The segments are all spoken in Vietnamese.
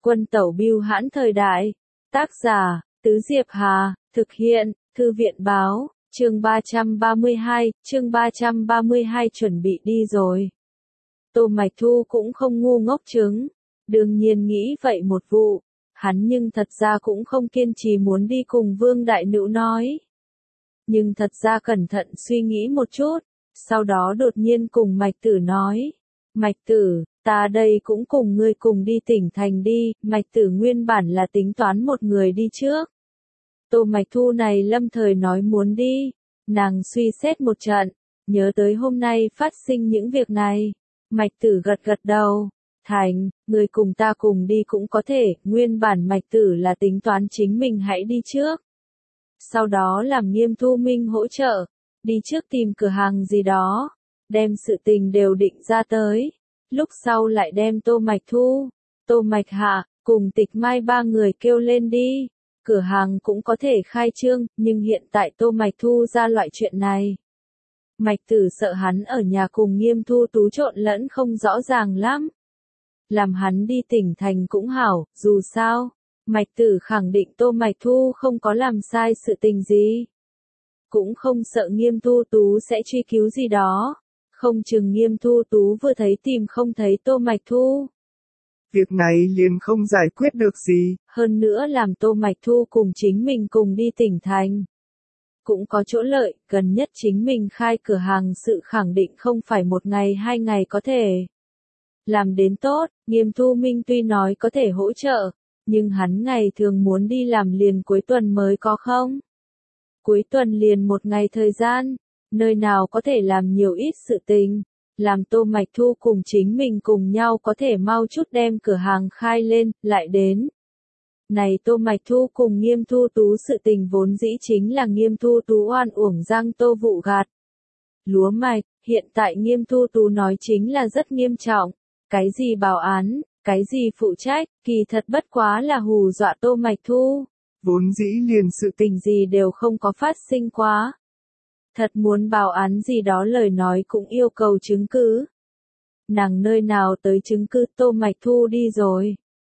Quân tẩu bưu hãn thời đại. Tác giả, Tứ Diệp Hà, thực hiện, Thư viện báo, chương 332, chuẩn bị đi rồi. Tô Mạch Thu cũng không ngu ngốc chứng, đương nhiên nghĩ vậy một vụ, hắn nhưng thật ra cũng không kiên trì muốn đi cùng Vương Đại Nữ nói. Nhưng thật ra cẩn thận suy nghĩ một chút, sau đó đột nhiên cùng Mạch Tử nói, Mạch Tử, ta đây cũng cùng ngươi cùng đi tỉnh thành đi. Mạch Tử nguyên bản là tính toán một người đi trước. Tô Mạch Thu này lâm thời nói muốn đi, nàng suy xét một trận, nhớ tới hôm nay phát sinh những việc này. Mạch Tử gật gật đầu, thành, người cùng ta cùng đi cũng có thể. Nguyên bản Mạch Tử là tính toán chính mình hãy đi trước, sau đó làm Nghiêm Thu Minh hỗ trợ, đi trước tìm cửa hàng gì đó, đem sự tình đều định ra tới, lúc sau lại đem Tô Mạch Thu, Tô Mạch Hạ, cùng Tịch Mai ba người kêu lên đi. Cửa hàng cũng có thể khai trương, nhưng hiện tại Tô Mạch Thu ra loại chuyện này. Mạch Tử sợ hắn ở nhà cùng Nghiêm Thu Tú trộn lẫn không rõ ràng lắm. Làm hắn đi tỉnh thành cũng hảo, dù sao, Mạch Tử khẳng định Tô Mạch Thu không có làm sai sự tình gì. Cũng không sợ Nghiêm Thu Tú sẽ truy cứu gì đó. Không chừng Nghiêm Thu Tú vừa thấy tìm không thấy Tô Mạch Thu. Việc này liền không giải quyết được gì. Hơn nữa làm Tô Mạch Thu cùng chính mình cùng đi tỉnh thành. Cũng có chỗ lợi, gần nhất chính mình khai cửa hàng sự khẳng định không phải một ngày 2 ngày có thể làm đến tốt. Nghiêm Thu Minh tuy nói có thể hỗ trợ, nhưng hắn ngày thường muốn đi làm liền cuối tuần mới có không? Cuối tuần liền một ngày thời gian, nơi nào có thể làm nhiều ít sự tình, làm Tô Mạch Thu cùng chính mình cùng nhau có thể mau chút đem cửa hàng khai lên, lại đến. Này Tô Mạch Thu cùng Nghiêm Thu Tú sự tình vốn dĩ chính là Nghiêm Thu Tú oan uổng Giang Tô vụ gạt lúa mạch, hiện tại Nghiêm Thu Tú nói chính là rất nghiêm trọng, cái gì bảo án, cái gì phụ trách, kỳ thật bất quá là hù dọa Tô Mạch Thu. Vốn dĩ liền sự tình gì đều không có phát sinh quá. Thật muốn báo án gì đó lời nói cũng yêu cầu chứng cứ. Nàng nơi nào tới chứng cứ? Tô Mạch Thu đi rồi.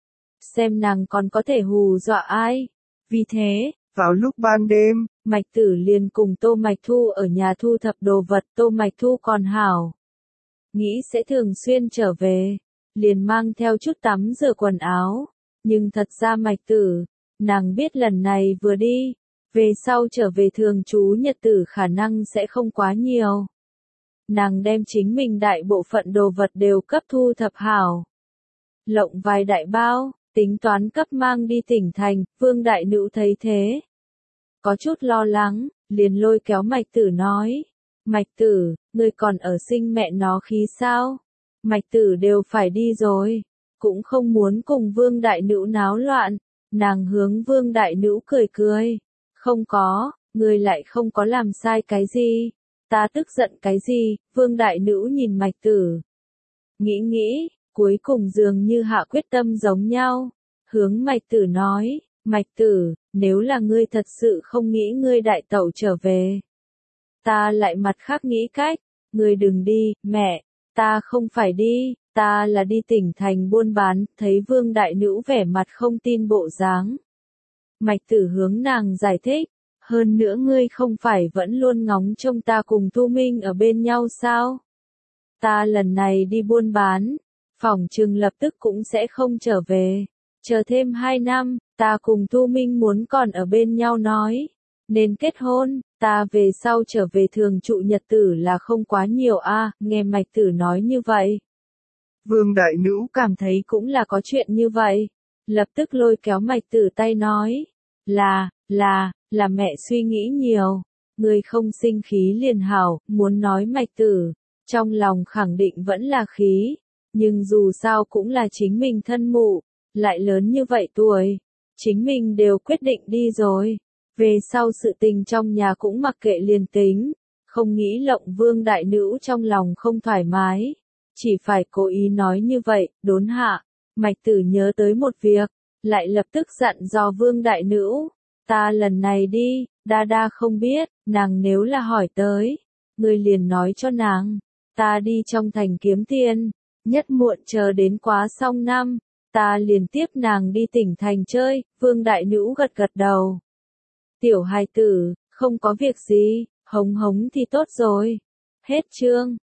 Xem nàng còn có thể hù dọa ai. Vì thế, vào lúc ban đêm, Mạch Tử liền cùng Tô Mạch Thu ở nhà thu thập đồ vật. Tô Mạch Thu còn hảo, nghĩ sẽ thường xuyên trở về, liền mang theo chút tắm rửa quần áo. Nhưng thật ra Mạch Tử, nàng biết lần này vừa đi, về sau trở về thường trú nhật tử khả năng sẽ không quá nhiều. Nàng đem chính mình đại bộ phận đồ vật đều cấp thu thập hảo, lộng vài đại bao, tính toán cấp mang đi tỉnh thành. Vương Đại Nữ thấy thế, có chút lo lắng, liền lôi kéo Mạch Tử nói, Mạch Tử, ngươi còn ở sinh mẹ nó khí sao? Mạch Tử đều phải đi rồi, cũng không muốn cùng Vương Đại Nữ náo loạn. Nàng hướng Vương Đại Nữ cười cười, không có, ngươi lại không có làm sai cái gì, ta tức giận cái gì? Vương Đại Nữ nhìn Mạch Tử, nghĩ, cuối cùng dường như hạ quyết tâm giống nhau, hướng Mạch Tử nói, Mạch Tử, nếu là ngươi thật sự không nghĩ ngươi đại tẩu trở về, ta lại mặt khác nghĩ cách. Ngươi đừng đi, mẹ, ta không phải đi, ta là đi tỉnh thành buôn bán. Thấy Vương Đại Nữ vẻ mặt không tin bộ dáng, Mạch Tử hướng nàng giải thích, hơn nữa ngươi không phải vẫn luôn ngóng trông ta cùng Thu Minh ở bên nhau sao? Ta lần này đi buôn bán, phỏng chừng lập tức cũng sẽ không trở về, chờ thêm 2 năm, ta cùng Thu Minh muốn còn ở bên nhau nói, nên kết hôn, ta về sau trở về thường trụ nhật tử là không quá nhiều a. Nghe Mạch Tử nói như vậy, Vương Đại Nữ cảm thấy cũng là có chuyện như vậy, lập tức lôi kéo Mạch Tử tay nói, là mẹ suy nghĩ nhiều, ngươi không sinh khí liền hảo. Muốn nói Mạch Tử, trong lòng khẳng định vẫn là khí, nhưng dù sao cũng là chính mình thân mụ, lại lớn như vậy tuổi, chính mình đều quyết định đi rồi, về sau sự tình trong nhà cũng mặc kệ liền tính, không nghĩ lộng Vương Đại Nữ trong lòng không thoải mái, chỉ phải cố ý nói như vậy. Đốn hạ, Mạch Tử nhớ tới một việc, lại lập tức dặn dò Vương Đại Nữ, ta lần này đi, đa không biết, nàng nếu là hỏi tới, ngươi liền nói cho nàng, ta đi trong thành kiếm tiền, nhất muộn chờ đến quá xong năm, ta liền tiếp nàng đi tỉnh thành chơi, Vương Đại Nữ gật gật đầu. Tiểu hài tử, không có việc gì, hống hống thì tốt rồi. Hết chương.